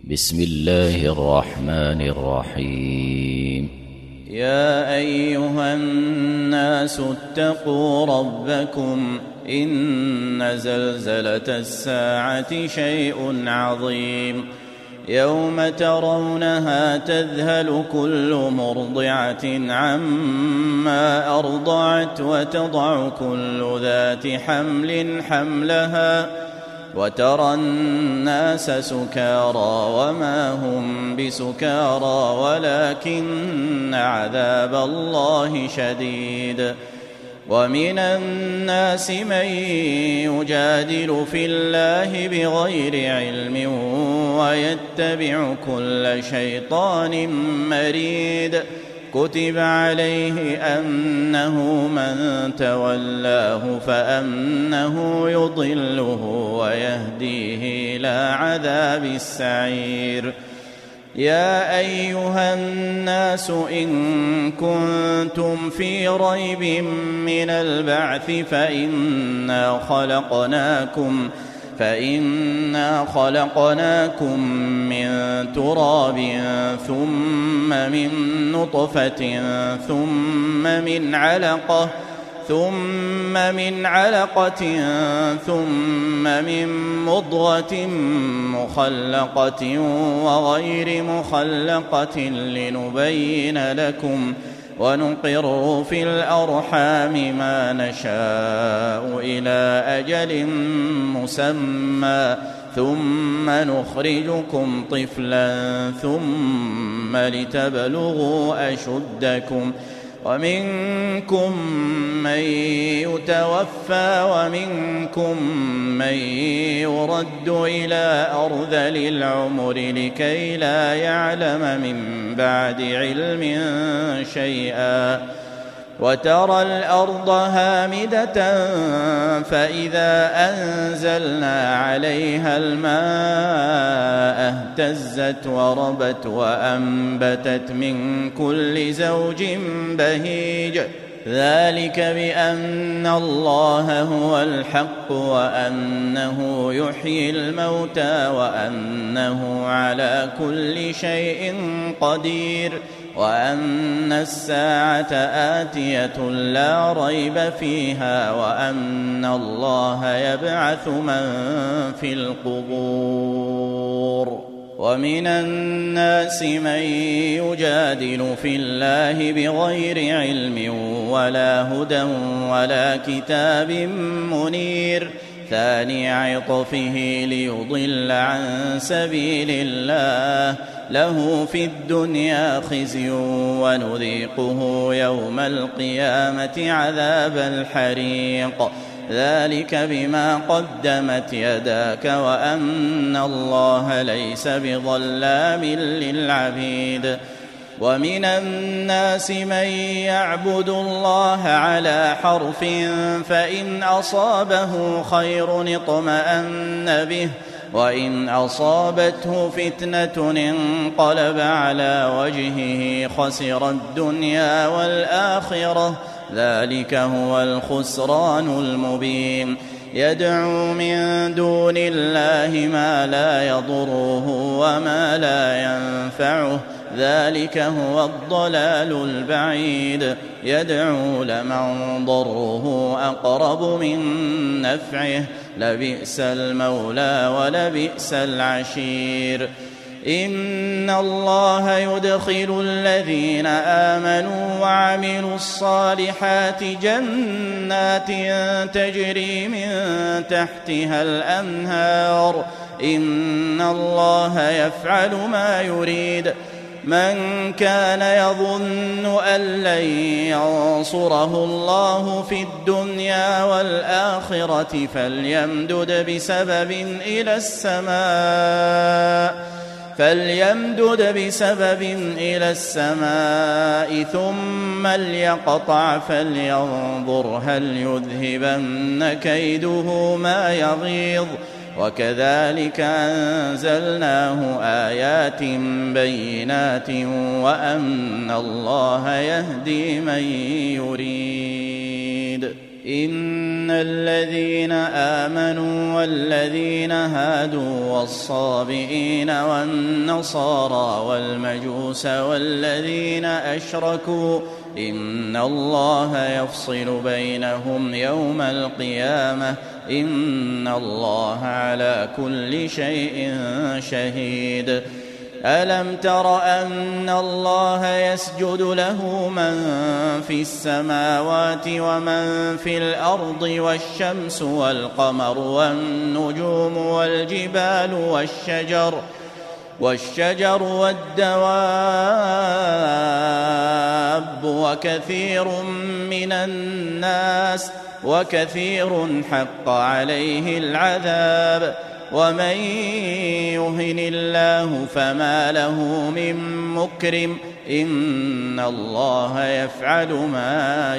بسم الله الرحمن الرحيم. يا أيها الناس اتقوا ربكم إن زلزلة الساعة شيء عظيم يوم ترونها تذهل كل مرضعة عما أرضعت وتضع كل ذات حمل حملها وترى الناس سكارى وما هم بسكارى ولكن عذاب الله شديد. ومن الناس من يجادل في الله بغير علم ويتبع كل شيطان مريد كتب عليه أنه من تولاه فأنه يضله ويهديه إلى عذاب السعير. يا أيها الناس إن كنتم في ريب من البعث فإنا خلقناكم من تراب ثم من نطفة ثم من علقة ثم من مضغة مخلقة وغير مخلقة لنبين لكم ونقر في الأرحام ما نشاء إلى أجل مسمى ثم نخرجكم طفلا ثم لتبلغوا أشدكم ومنكم من يتوفى ومنكم من يرد إلى أرذل العمر لكي لا يعلم من بعد علم شيئا. وترى الأرض هامدة فإذا أنزلنا عليها الماء اهتزت وربت وأنبتت من كل زوج بهيج ذلك بأن الله هو الحق وأنه يحيي الموتى وأنه على كل شيء قدير وأن الساعة آتية لا ريب فيها وأن الله يبعث من في القبور. ومن الناس من يجادل في الله بغير علم ولا هدى ولا كتاب منير ثاني عطفه ليضل عن سبيل الله له في الدنيا خزي ونذيقه يوم القيامة عذاب الحريق ذلك بما قدمت يداك وأن الله ليس بظلام للعبيد. ومن الناس من يعبد الله على حرف فإن أصابه خير اطمأن به وإن أصابته فتنة انقلب على وجهه خسر الدنيا والآخرة ذلك هو الخسران المبين. يدعو من دون الله ما لا يضره وما لا ينفعه ذلك هو الضلال البعيد. يدعو لمن ضره أقرب من نفعه لبئس المولى ولبئس العشير. إن الله يدخل الذين آمنوا وعملوا الصالحات جنات تجري من تحتها الأنهار إن الله يفعل ما يريد. من كان يظن أن لن ينصره الله في الدنيا والآخرة فليمدد بسبب إلى السماء ثم ليقطع فلينظر هل يذهبن كيده ما يغيظ وكذلك أنزلناه آيات بينات وأن الله يهدي من يريد. إن الذين آمنوا والذين هادوا والصابئين والنصارى والمجوس والذين أشركوا إن الله يفصل بينهم يوم القيامة إن الله على كل شيء شهيد. ألم تر أن الله يسجد له من في السماوات ومن في الأرض والشمس والقمر والنجوم والجبال والشجر والدواب وكثير حق عليه العذاب ومن يهن الله فما له من مكرم إن الله يفعل ما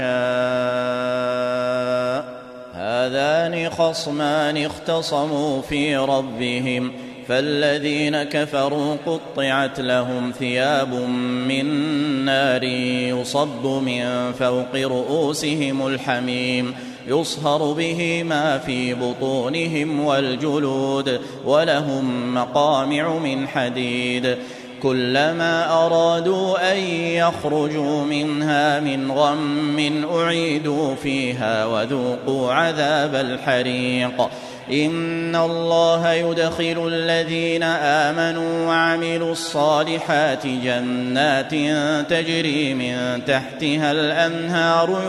يشاء. هذان خصمان اختصموا في ربهم فالذين كفروا قطعت لهم ثياب من نار يصب من فوق رؤوسهم الحميم يصهر به ما في بطونهم والجلود ولهم مقامع من حديد كلما أرادوا أن يخرجوا منها من غم أعيدوا فيها وذوقوا عذاب الحريق. إن الله يدخل الذين آمنوا وعملوا الصالحات جنات تجري من تحتها الأنهار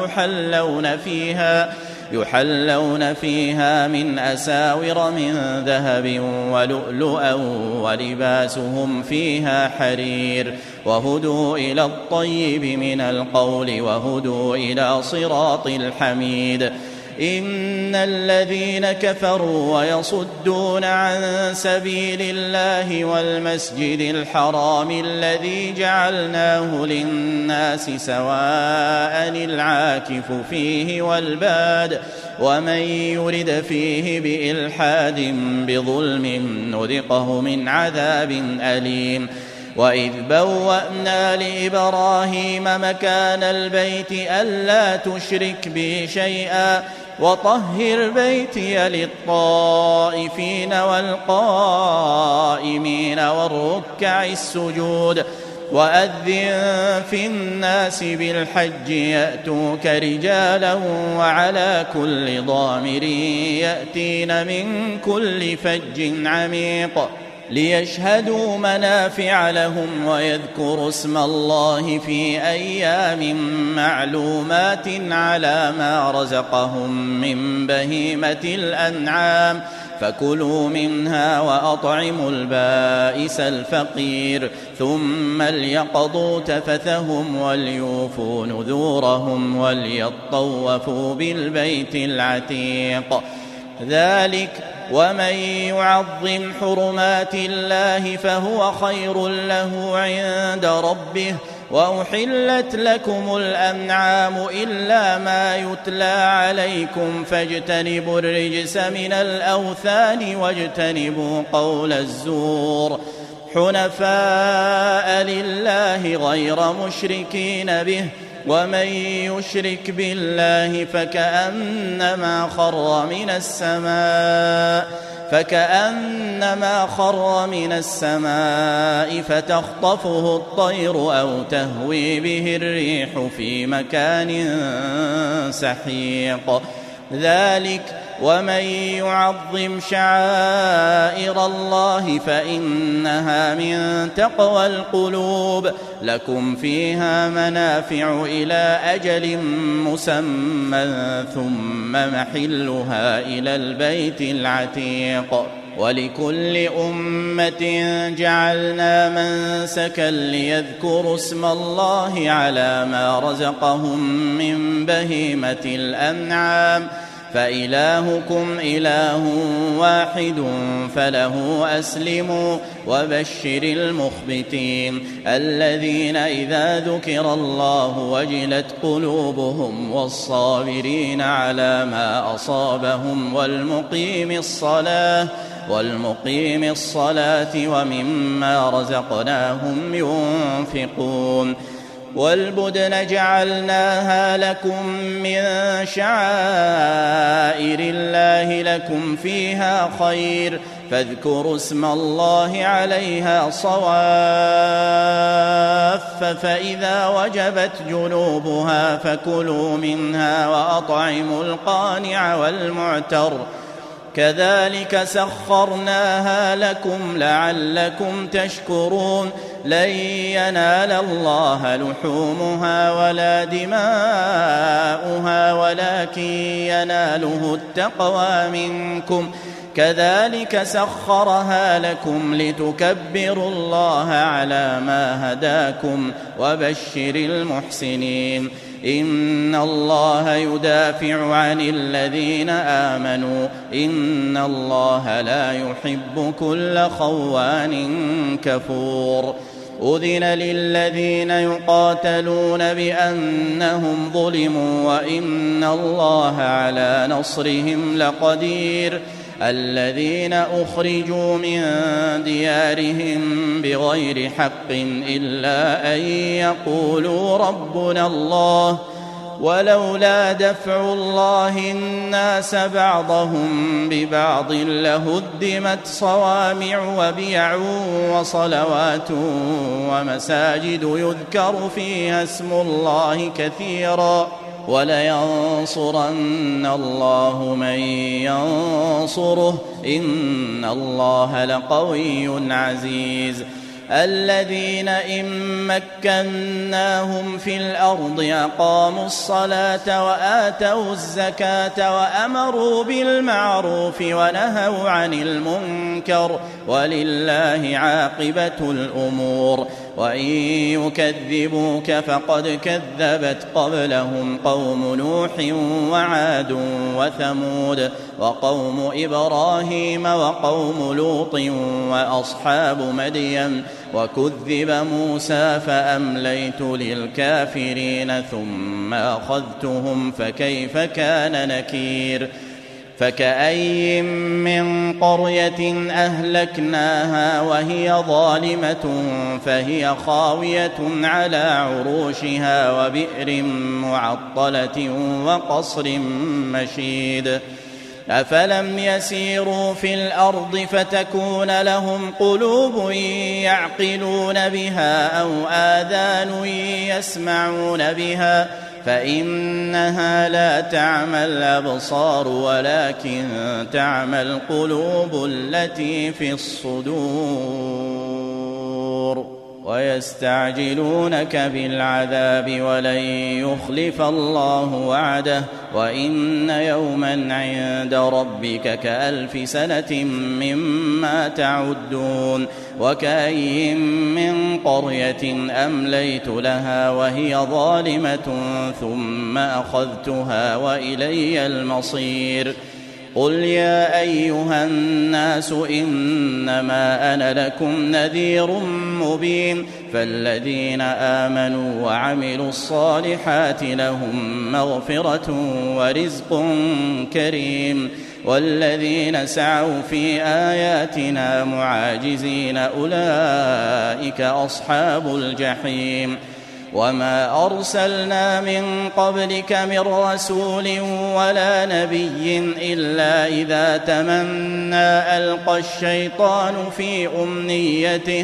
يحلون فيها من أساور من ذهب ولؤلؤا ولباسهم فيها حرير وهدوا إلى الطيب من القول وهدوا إلى صراط الحميد. إن الذين كفروا ويصدون عن سبيل الله والمسجد الحرام الذي جعلناه للناس سواء العاكف فيه والباد ومن يرد فيه بإلحاد بظلم نذقه من عذاب أليم. وإذ بوأنا لإبراهيم مكان البيت ألا تشرك بي شيئا وطهر بيتي للطائفين والقائمين والركع السجود وأذن في الناس بالحج يأتوك رجالا وعلى كل ضامر يأتين من كل فج عميق ليشهدوا منافع لهم ويذكروا اسم الله في أيام معلومات على ما رزقهم من بهيمة الأنعام فكلوا منها وأطعموا البائس الفقير ثم ليقضوا تفثهم وليوفوا نذورهم وليطوفوا بالبيت العتيق. ذلك ومن يعظم حرمات الله فهو خير له عند ربه. وأحلت لكم الأنعام إلا ما يتلى عليكم فاجتنبوا الرجس من الأوثان واجتنبوا قول الزور حنفاء لله غير مشركين به ومن يشرك بالله فكأنما خر من السماء فتخطفه الطير أو تهوي به الريح في مكان سحيق. ذلك ومن يعظم شعائر الله فإنها من تقوى القلوب. لكم فيها منافع إلى أجل مسمى ثم محلها إلى البيت العتيق. ولكل أمة جعلنا منسكا ليذكروا اسم الله على ما رزقهم من بهيمة الأنعام فإلهكم إله واحد فله أسلموا وبشر المخبتين الذين إذا ذكر الله وجلت قلوبهم والصابرين على ما أصابهم والمقيم الصلاة ومما رزقناهم ينفقون. والبدن جعلناها لكم من شعائر الله لكم فيها خير فاذكروا اسم الله عليها صواف فإذا وجبت جنوبها فكلوا منها وأطعموا القانع والمعتر كذلك سخرناها لكم لعلكم تشكرون لن ينال الله لحومها ولا دماؤها ولكن يناله التقوى منكم كذلك سخرها لكم لتكبروا الله على ما هداكم وبشر المحسنين إن الله يدافع عن الذين آمنوا إن الله لا يحب كل خوان كفور أذن للذين يقاتلون بأنهم ظلموا وإن الله على نصرهم لقدير الذين أخرجوا من ديارهم بغير حق إلا أن يقولوا ربنا الله ولولا دفع الله الناس بعضهم ببعض لهدمت صوامع وبيع وصلوات ومساجد يذكر فيها اسم الله كثيرا ولينصرن الله من ينصره إن الله لقوي عزيز الذين إن مكناهم في الأرض أقاموا الصلاة وآتوا الزكاة وأمروا بالمعروف ونهوا عن المنكر ولله عاقبة الأمور وإن يكذبوك فقد كذبت قبلهم قوم نوح وعاد وثمود وقوم إبراهيم وقوم لوط وأصحاب مدين وكذب موسى فأمليت للكافرين ثم أخذتهم فكيف كان نكير فكأي من قرية أهلكناها وهي ظالمة فهي خاوية على عروشها وبئر معطلة وقصر مشيد أفلم يسيروا في الأرض فتكون لهم قلوب يعقلون بها أو آذان يسمعون بها فإنها لا تعمى الأبصار ولكن تعمى القلوب التي في الصدور ويستعجلونك بالعذاب ولن يخلف الله وعده وإن يوما عند ربك كألف سنة مما تعدون وكأي من قرية أمليت لها وهي ظالمة ثم أخذتها وإلي المصير قل يا أيها الناس إنما أنا لكم نذير مبين فالذين آمنوا وعملوا الصالحات لهم مغفرة ورزق كريم والذين سعوا في آياتنا معاجزين أولئك أصحاب الجحيم وما أرسلنا من قبلك من رسول ولا نبي إلا إذا تمنى ألقى الشيطان في أمنيته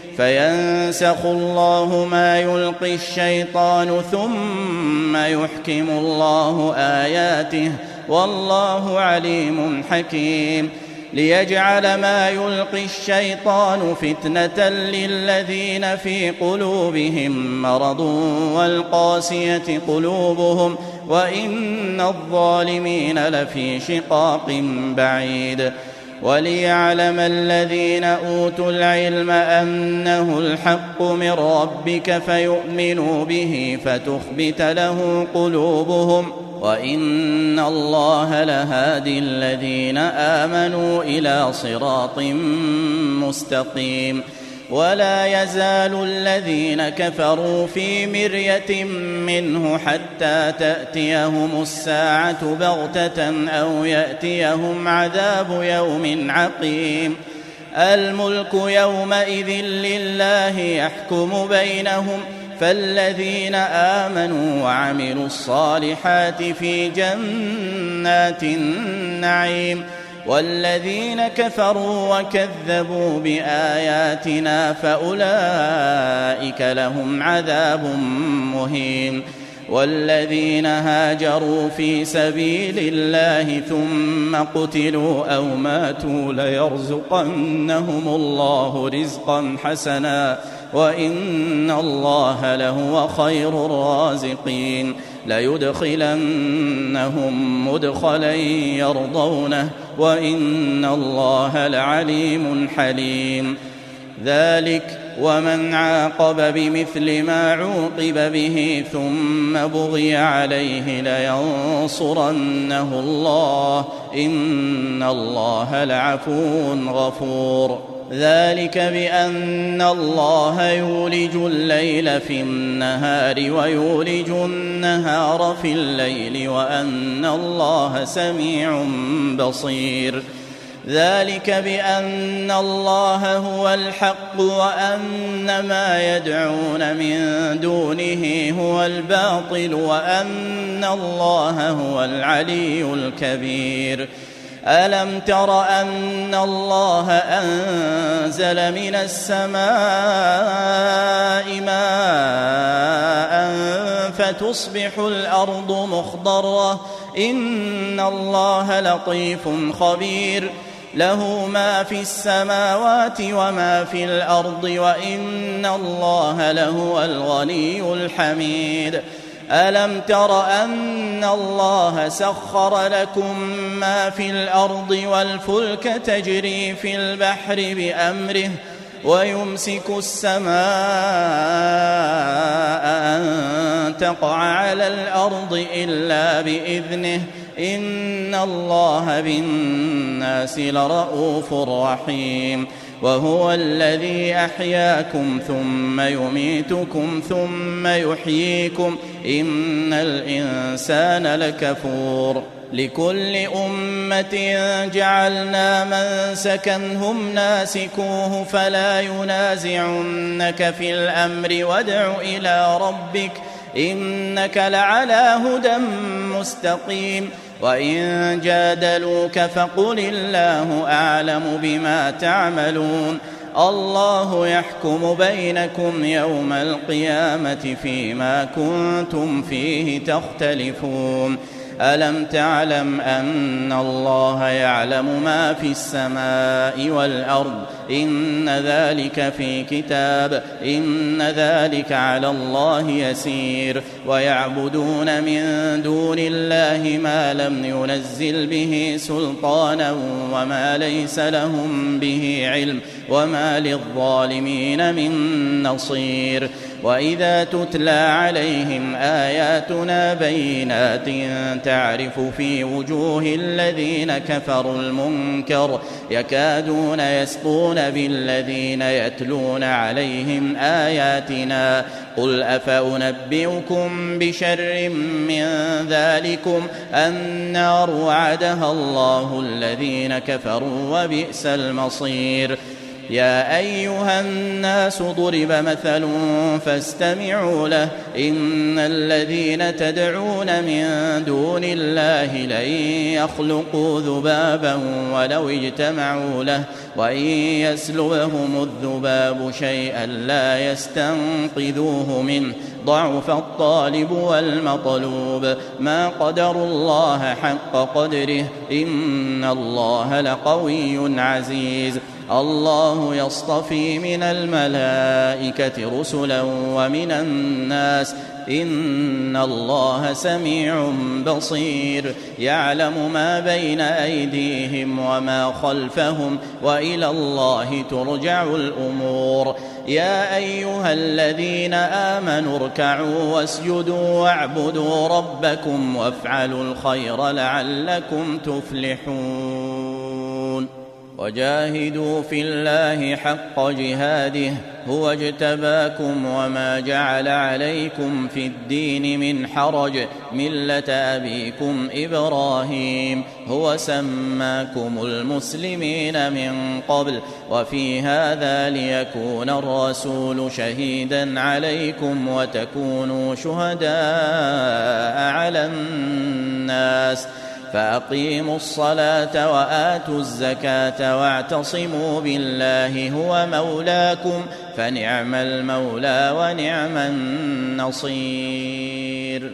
فينسخ الله ما يلقي الشيطان ثم يحكم الله آياته والله عليم حكيم ليجعل ما يلقي الشيطان فتنة للذين في قلوبهم مرض والقاسية قلوبهم وإن الظالمين لفي شقاق بعيد وليعلم الذين أوتوا العلم أنه الحق من ربك فيؤمنوا به فتخبت له قلوبهم وإن الله لهادي الذين آمنوا إلى صراط مستقيم ولا يزال الذين كفروا في مرية منه حتى تأتيهم الساعة بغتة أو يأتيهم عذاب يوم عقيم الملك يومئذ لله يحكم بينهم فالذين آمنوا وعملوا الصالحات في جنات النعيم والذين كفروا وكذبوا بآياتنا فأولئك لهم عذاب مهين والذين هاجروا في سبيل الله ثم قتلوا أو ماتوا ليرزقنهم الله رزقا حسنا وإن الله لهو خير الرازقين ليدخلنهم مدخلا يرضونه وإن الله لعليم حليم ذلك ومن عاقب بمثل ما عوقب به ثم بغي عليه لينصرنه الله إن الله لعفو غفور ذلك بأن الله يولج الليل في النهار ويولج النهار في الليل وأن الله سميع بصير ذلك بأن الله هو الحق وأن ما يدعون من دونه هو الباطل وأن الله هو العلي الكبير ألم تر أن الله أنزل من السماء ماء فتصبح الأرض مخضرة إن الله لطيف خبير له ما في السماوات وما في الأرض وإن الله لهو الغني الحميد ألم تر أن الله سخر لكم ما في الأرض والفلك تجري في البحر بأمره ويمسك السماء أن تقع على الأرض إلا بإذنه إن الله بالناس لرءوف رحيم وهو الذي أحياكم ثم يميتكم ثم يحييكم إن الإنسان لكفور لكل أمة جعلنا منسكا هم ناسكوه فلا ينازعنك في الأمر وادع إلى ربك إنك لعلى هدى مستقيم وإن جادلوك فقل الله أعلم بما تعملون الله يحكم بينكم يوم القيامة فيما كنتم فيه تختلفون ألم تعلم أن الله يعلم ما في السماء والأرض إن ذلك في كتاب إن ذلك على الله يسير ويعبدون من دون الله ما لم ينزل به سلطانا وما ليس لهم به علم وما للظالمين من نصير وإذا تتلى عليهم آياتنا بينات تعرف في وجوه الذين كفروا المنكر يكادون يسطون بالذين يتلون عليهم آياتنا قل أفأنبئكم بشر من ذلكم النار وعدها الله الذين كفروا وبئس المصير يا أيها الناس ضرب مثل فاستمعوا له إن الذين تدعون من دون الله لن يخلقوا ذبابا ولو اجتمعوا له وإن يسلبهم الذباب شيئا لا يستنقذوه منه ضعف الطالب والمطلوب ما قدروا الله حق قدره إن الله لقوي عزيز الله يصطفي من الملائكة رسلا ومن الناس إن الله سميع بصير يعلم ما بين أيديهم وما خلفهم وإلى الله ترجع الأمور يا أيها الذين آمنوا اركعوا واسجدوا واعبدوا ربكم وافعلوا الخير لعلكم تفلحون وجاهدوا في الله حق جهاده هو اجتباكم وما جعل عليكم في الدين من حرج ملة أبيكم إبراهيم هو سماكم المسلمين من قبل وفي هذا ليكون الرسول شهيدا عليكم وتكونوا شهداء على الناس فأقيموا الصلاة وآتوا الزكاة واعتصموا بالله هو مولاكم فنعم المولى ونعم النصير.